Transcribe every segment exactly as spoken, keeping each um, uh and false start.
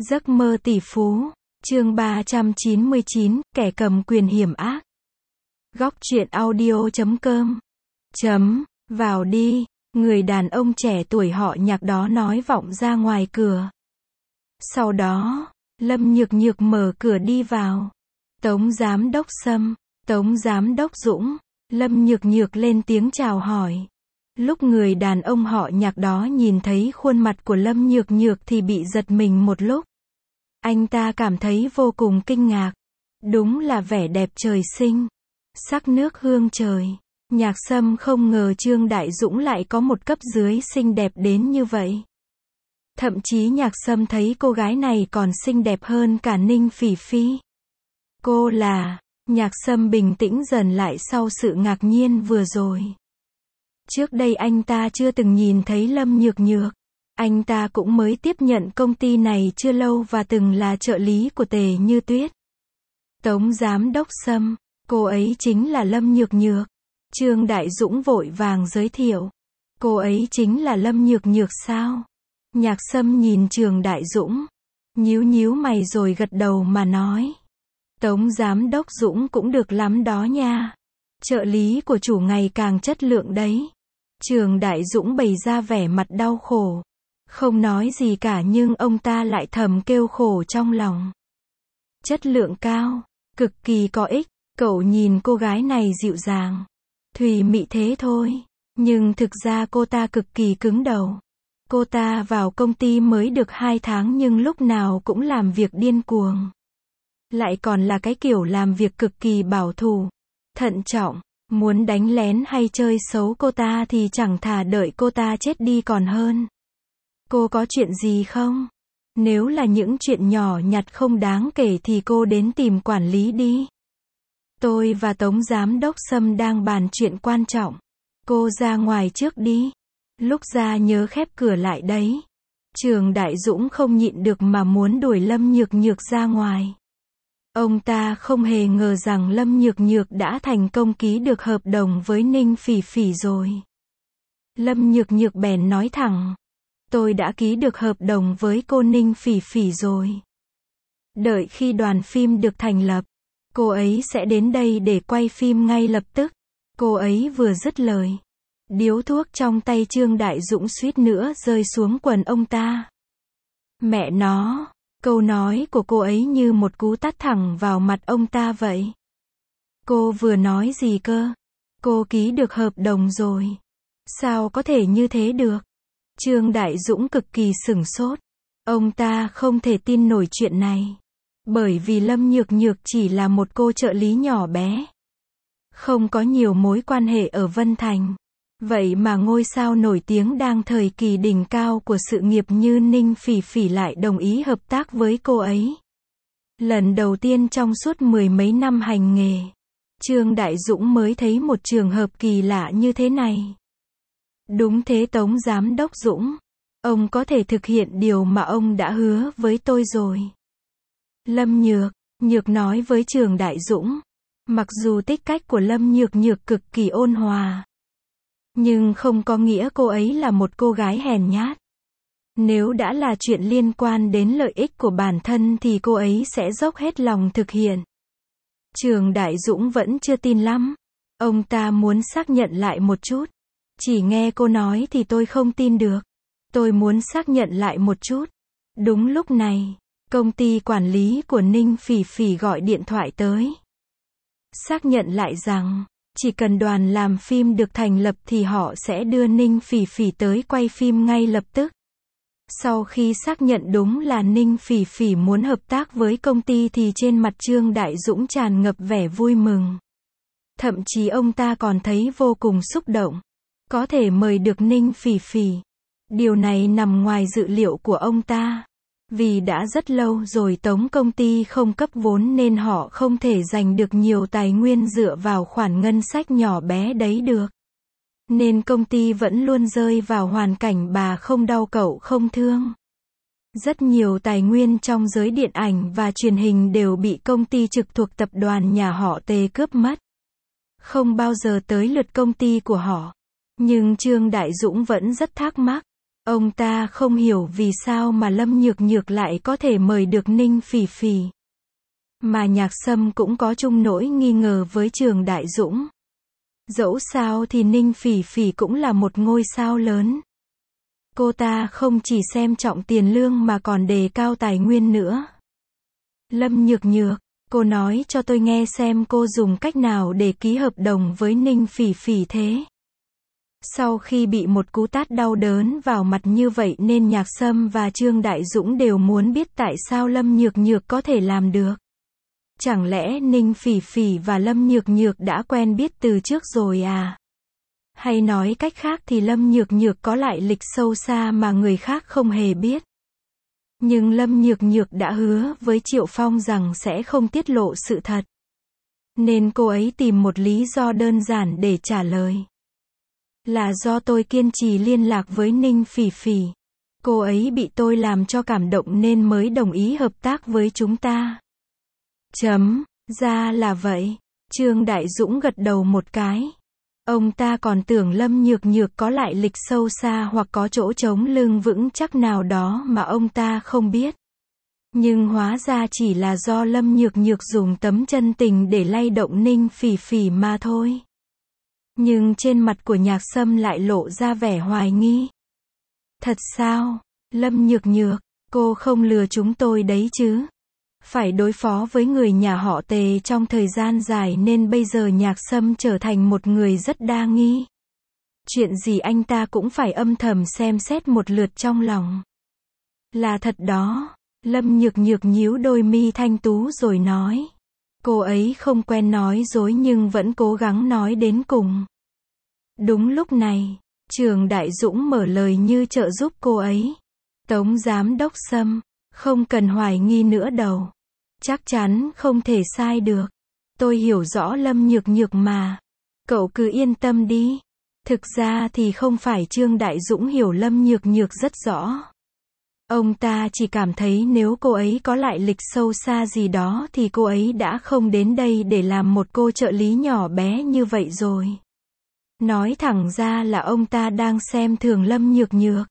Giấc mơ tỷ phú, chương ba trăm chín mươi chín, kẻ cầm quyền hiểm ác. Góc truyện audio chấm com. Chấm, vào đi, người đàn ông trẻ tuổi họ Nhạc đó nói vọng ra ngoài cửa. Sau đó, Lâm Nhược Nhược mở cửa đi vào. Tống Giám đốc Sâm, Tống Giám đốc Dũng, Lâm Nhược Nhược lên tiếng chào hỏi. Lúc người đàn ông họ Nhạc đó nhìn thấy khuôn mặt của Lâm Nhược Nhược thì bị giật mình một lúc. Anh ta cảm thấy vô cùng kinh ngạc. Đúng là vẻ đẹp trời sinh, sắc nước hương trời. Nhạc Sâm không ngờ Trương Đại Dũng lại có một cấp dưới xinh đẹp đến như vậy. Thậm chí Nhạc Sâm thấy cô gái này còn xinh đẹp hơn cả Ninh Phỉ Phi. Cô là... Nhạc Sâm bình tĩnh dần lại sau sự ngạc nhiên vừa rồi. Trước đây anh ta chưa từng nhìn thấy Lâm Nhược Nhược. Anh ta cũng mới tiếp nhận công ty này chưa lâu và từng là trợ lý của Tề Như Tuyết. Tống Giám đốc Sâm, cô ấy chính là Lâm Nhược Nhược. Trương Đại Dũng vội vàng giới thiệu. Cô ấy chính là Lâm Nhược Nhược sao? Nhạc Sâm nhìn Trương Đại Dũng, nhíu nhíu mày rồi gật đầu mà nói. Tống Giám đốc Dũng cũng được lắm đó nha. Trợ lý của chủ ngày càng chất lượng đấy. Trương Đại Dũng bày ra vẻ mặt đau khổ. Không nói gì cả nhưng ông ta lại thầm kêu khổ trong lòng. Chất lượng cao, cực kỳ có ích. Cậu nhìn cô gái này dịu dàng, thùy mị thế thôi. Nhưng thực ra cô ta cực kỳ cứng đầu. Cô ta vào công ty mới được hai tháng nhưng lúc nào cũng làm việc điên cuồng. Lại còn là cái kiểu làm việc cực kỳ bảo thủ, thận trọng. Muốn đánh lén hay chơi xấu cô ta thì chẳng thà đợi cô ta chết đi còn hơn. Cô có chuyện gì không? Nếu là những chuyện nhỏ nhặt không đáng kể thì cô đến tìm quản lý đi. Tôi và Tống Giám đốc Sâm đang bàn chuyện quan trọng. Cô ra ngoài trước đi. Lúc ra nhớ khép cửa lại đấy. Trương Đại Dũng không nhịn được mà muốn đuổi Lâm Nhược Nhược ra ngoài. Ông ta không hề ngờ rằng Lâm Nhược Nhược đã thành công ký được hợp đồng với Ninh Phỉ Phỉ rồi. Lâm Nhược Nhược bèn nói thẳng. Tôi đã ký được hợp đồng với cô Ninh Phỉ Phỉ rồi. Đợi khi đoàn phim được thành lập, cô ấy sẽ đến đây để quay phim ngay lập tức. Cô ấy vừa dứt lời, điếu thuốc trong tay Trương Đại Dũng suýt nữa rơi xuống quần ông ta. Mẹ nó, câu nói của cô ấy như một cú tát thẳng vào mặt ông ta vậy. Cô vừa nói gì cơ? Cô ký được hợp đồng rồi. Sao có thể như thế được? Trương Đại Dũng cực kỳ sửng sốt. Ông ta không thể tin nổi chuyện này. Bởi vì Lâm Nhược Nhược chỉ là một cô trợ lý nhỏ bé. Không có nhiều mối quan hệ ở Vân Thành. Vậy mà ngôi sao nổi tiếng đang thời kỳ đỉnh cao của sự nghiệp như Ninh Phỉ Phỉ lại đồng ý hợp tác với cô ấy. Lần đầu tiên trong suốt mười mấy năm hành nghề, Trương Đại Dũng mới thấy một trường hợp kỳ lạ như thế này. Đúng thế Tống Giám đốc Dũng. Ông có thể thực hiện điều mà ông đã hứa với tôi rồi. Lâm Nhược, Nhược nói với Trương Đại Dũng. Mặc dù tích cách của Lâm Nhược Nhược cực kỳ ôn hòa, nhưng không có nghĩa cô ấy là một cô gái hèn nhát. Nếu đã là chuyện liên quan đến lợi ích của bản thân thì cô ấy sẽ dốc hết lòng thực hiện. Trương Đại Dũng vẫn chưa tin lắm. Ông ta muốn xác nhận lại một chút. Chỉ nghe cô nói thì tôi không tin được. Tôi muốn xác nhận lại một chút. Đúng lúc này, công ty quản lý của Ninh Phỉ Phỉ gọi điện thoại tới. Xác nhận lại rằng, chỉ cần đoàn làm phim được thành lập thì họ sẽ đưa Ninh Phỉ Phỉ tới quay phim ngay lập tức. Sau khi xác nhận đúng là Ninh Phỉ Phỉ muốn hợp tác với công ty thì trên mặt Trương Đại Dũng tràn ngập vẻ vui mừng. Thậm chí ông ta còn thấy vô cùng xúc động. Có thể mời được Ninh Phỉ Phỉ. Điều này nằm ngoài dự liệu của ông ta. Vì đã rất lâu rồi Tống công ty không cấp vốn nên họ không thể giành được nhiều tài nguyên dựa vào khoản ngân sách nhỏ bé đấy được. Nên công ty vẫn luôn rơi vào hoàn cảnh bà không đau cậu không thương. Rất nhiều tài nguyên trong giới điện ảnh và truyền hình đều bị công ty trực thuộc tập đoàn nhà họ Tề cướp mất. Không bao giờ tới lượt công ty của họ. Nhưng Trương Đại Dũng vẫn rất thắc mắc. Ông ta không hiểu vì sao mà Lâm Nhược Nhược lại có thể mời được Ninh Phỉ Phỉ. Mà Nhạc Sâm cũng có chung nỗi nghi ngờ với Trường Đại Dũng. Dẫu sao thì Ninh Phỉ Phỉ cũng là một ngôi sao lớn. Cô ta không chỉ xem trọng tiền lương mà còn đề cao tài nguyên nữa. Lâm Nhược Nhược, cô nói cho tôi nghe xem cô dùng cách nào để ký hợp đồng với Ninh Phỉ Phỉ thế. Sau khi bị một cú tát đau đớn vào mặt như vậy nên Nhạc Sâm và Trương Đại Dũng đều muốn biết tại sao Lâm Nhược Nhược có thể làm được. Chẳng lẽ Ninh Phỉ Phỉ và Lâm Nhược Nhược đã quen biết từ trước rồi à? Hay nói cách khác thì Lâm Nhược Nhược có lại lịch sâu xa mà người khác không hề biết. Nhưng Lâm Nhược Nhược đã hứa với Triệu Phong rằng sẽ không tiết lộ sự thật. Nên cô ấy tìm một lý do đơn giản để trả lời. Là do tôi kiên trì liên lạc với Ninh Phỉ Phỉ. Cô ấy bị tôi làm cho cảm động nên mới đồng ý hợp tác với chúng ta. Chấm, ra là vậy. Trương Đại Dũng gật đầu một cái. Ông ta còn tưởng Lâm Nhược Nhược có lại lịch sâu xa hoặc có chỗ trống lưng vững chắc nào đó mà ông ta không biết. Nhưng hóa ra chỉ là do Lâm Nhược Nhược dùng tấm chân tình để lay động Ninh Phỉ Phỉ mà thôi. Nhưng trên mặt của Nhạc Sâm lại lộ ra vẻ hoài nghi. Thật sao? Lâm Nhược Nhược, cô không lừa chúng tôi đấy chứ? Phải đối phó với người nhà họ Tề trong thời gian dài nên bây giờ Nhạc Sâm trở thành một người rất đa nghi. Chuyện gì anh ta cũng phải âm thầm xem xét một lượt trong lòng. Là thật đó. Lâm Nhược Nhược nhíu đôi mi thanh tú rồi nói. Cô ấy không quen nói dối nhưng vẫn cố gắng nói đến cùng. Đúng lúc này, Trường Đại Dũng mở lời như trợ giúp cô ấy. Tống Giám Đốc Sâm, không cần hoài nghi nữa đâu. Chắc chắn không thể sai được. Tôi hiểu rõ Lâm Nhược Nhược mà. Cậu cứ yên tâm đi. Thực ra thì không phải Trương Đại Dũng hiểu Lâm Nhược Nhược rất rõ. Ông ta chỉ cảm thấy nếu cô ấy có lại lịch sâu xa gì đó thì cô ấy đã không đến đây để làm một cô trợ lý nhỏ bé như vậy rồi. Nói thẳng ra là ông ta đang xem thường Lâm Nhược Nhược.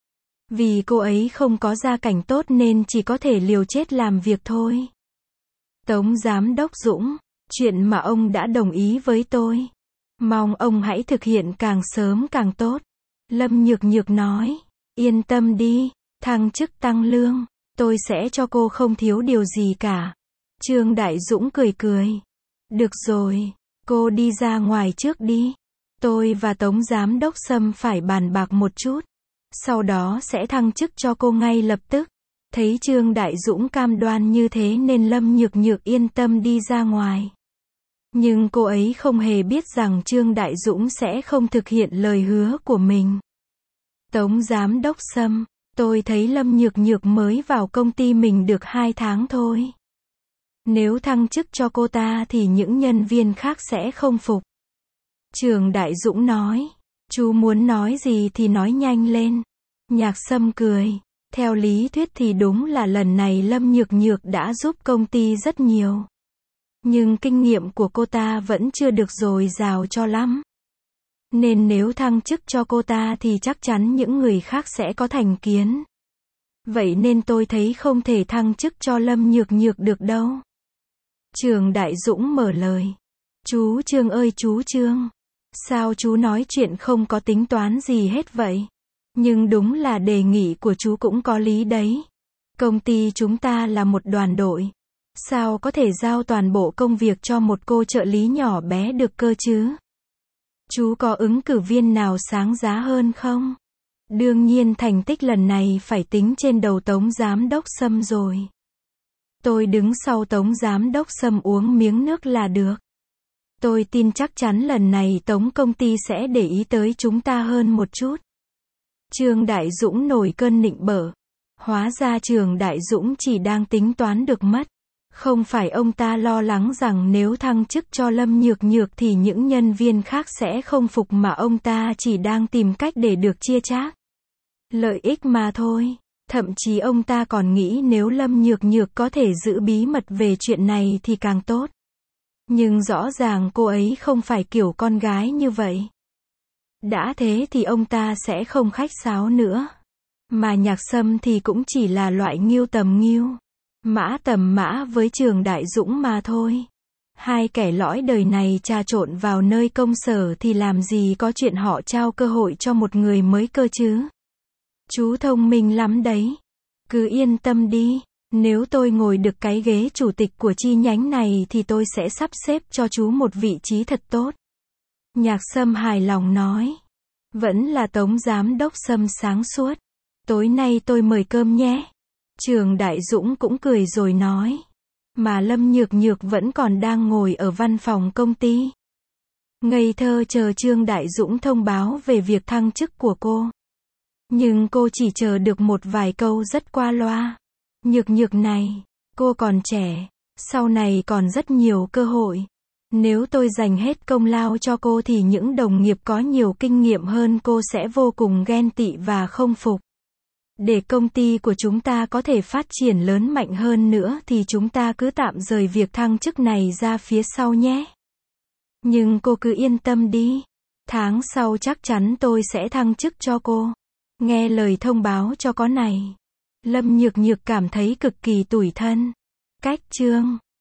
Vì cô ấy không có gia cảnh tốt nên chỉ có thể liều chết làm việc thôi. Tống Giám Đốc Dũng, chuyện mà ông đã đồng ý với tôi. Mong ông hãy thực hiện càng sớm càng tốt. Lâm Nhược Nhược nói, yên tâm đi, thăng chức tăng lương, tôi sẽ cho cô không thiếu điều gì cả. Trương Đại Dũng cười cười. Được rồi, cô đi ra ngoài trước đi. Tôi và Tống Giám Đốc Sâm phải bàn bạc một chút. Sau đó sẽ thăng chức cho cô ngay lập tức. Thấy Trương Đại Dũng cam đoan như thế nên Lâm Nhược Nhược yên tâm đi ra ngoài. Nhưng cô ấy không hề biết rằng Trương Đại Dũng sẽ không thực hiện lời hứa của mình. Tống Giám Đốc Sâm, tôi thấy Lâm Nhược Nhược mới vào công ty mình được hai tháng thôi. Nếu thăng chức cho cô ta thì những nhân viên khác sẽ không phục. Trường Đại Dũng nói, chú muốn nói gì thì nói nhanh lên. Nhạc Sâm cười. Theo lý thuyết thì đúng là lần này Lâm Nhược Nhược đã giúp công ty rất nhiều. Nhưng kinh nghiệm của cô ta vẫn chưa được dồi dào cho lắm. Nên nếu thăng chức cho cô ta thì chắc chắn những người khác sẽ có thành kiến. Vậy nên tôi thấy không thể thăng chức cho Lâm Nhược Nhược được đâu. Trường Đại Dũng mở lời. Chú Trương ơi chú Trương. Sao chú nói chuyện không có tính toán gì hết vậy? Nhưng đúng là đề nghị của chú cũng có lý đấy. Công ty chúng ta là một đoàn đội. Sao có thể giao toàn bộ công việc cho một cô trợ lý nhỏ bé được cơ chứ? Chú có ứng cử viên nào sáng giá hơn không? Đương nhiên thành tích lần này phải tính trên đầu Tống Giám Đốc Sâm rồi. Tôi đứng sau Tống Giám Đốc Sâm uống miếng nước là được. Tôi tin chắc chắn lần này Tống công ty sẽ để ý tới chúng ta hơn một chút. Trương Đại Dũng nổi cơn nịnh bợ. Hóa ra Trương Đại Dũng chỉ đang tính toán được mất. Không phải ông ta lo lắng rằng nếu thăng chức cho Lâm Nhược Nhược thì những nhân viên khác sẽ không phục mà ông ta chỉ đang tìm cách để được chia chác lợi ích mà thôi. Thậm chí ông ta còn nghĩ nếu Lâm Nhược Nhược có thể giữ bí mật về chuyện này thì càng tốt. Nhưng rõ ràng cô ấy không phải kiểu con gái như vậy. Đã thế thì ông ta sẽ không khách sáo nữa. Mà Nhạc Sâm thì cũng chỉ là loại nghiêu tầm nghiêu, mã tầm mã với Trường Đại Dũng mà thôi. Hai kẻ lõi đời này trà trộn vào nơi công sở thì làm gì có chuyện họ trao cơ hội cho một người mới cơ chứ. Chú thông minh lắm đấy. Cứ yên tâm đi. Nếu tôi ngồi được cái ghế chủ tịch của chi nhánh này thì tôi sẽ sắp xếp cho chú một vị trí thật tốt. Nhạc Sâm hài lòng nói. Vẫn là Tống giám đốc Sâm sáng suốt. Tối nay tôi mời cơm nhé. Trường Đại Dũng cũng cười rồi nói. Mà Lâm Nhược Nhược vẫn còn đang ngồi ở văn phòng công ty. Ngây thơ chờ Trương Đại Dũng thông báo về việc thăng chức của cô. Nhưng cô chỉ chờ được một vài câu rất qua loa. Nhược Nhược này, cô còn trẻ, sau này còn rất nhiều cơ hội. Nếu tôi dành hết công lao cho cô thì những đồng nghiệp có nhiều kinh nghiệm hơn cô sẽ vô cùng ghen tị và không phục. Để công ty của chúng ta có thể phát triển lớn mạnh hơn nữa thì chúng ta cứ tạm rời việc thăng chức này ra phía sau nhé. Nhưng cô cứ yên tâm đi. Tháng sau chắc chắn tôi sẽ thăng chức cho cô. Nghe lời thông báo cho có này. Lâm Nhược Nhược cảm thấy cực kỳ tủi thân. Cách chương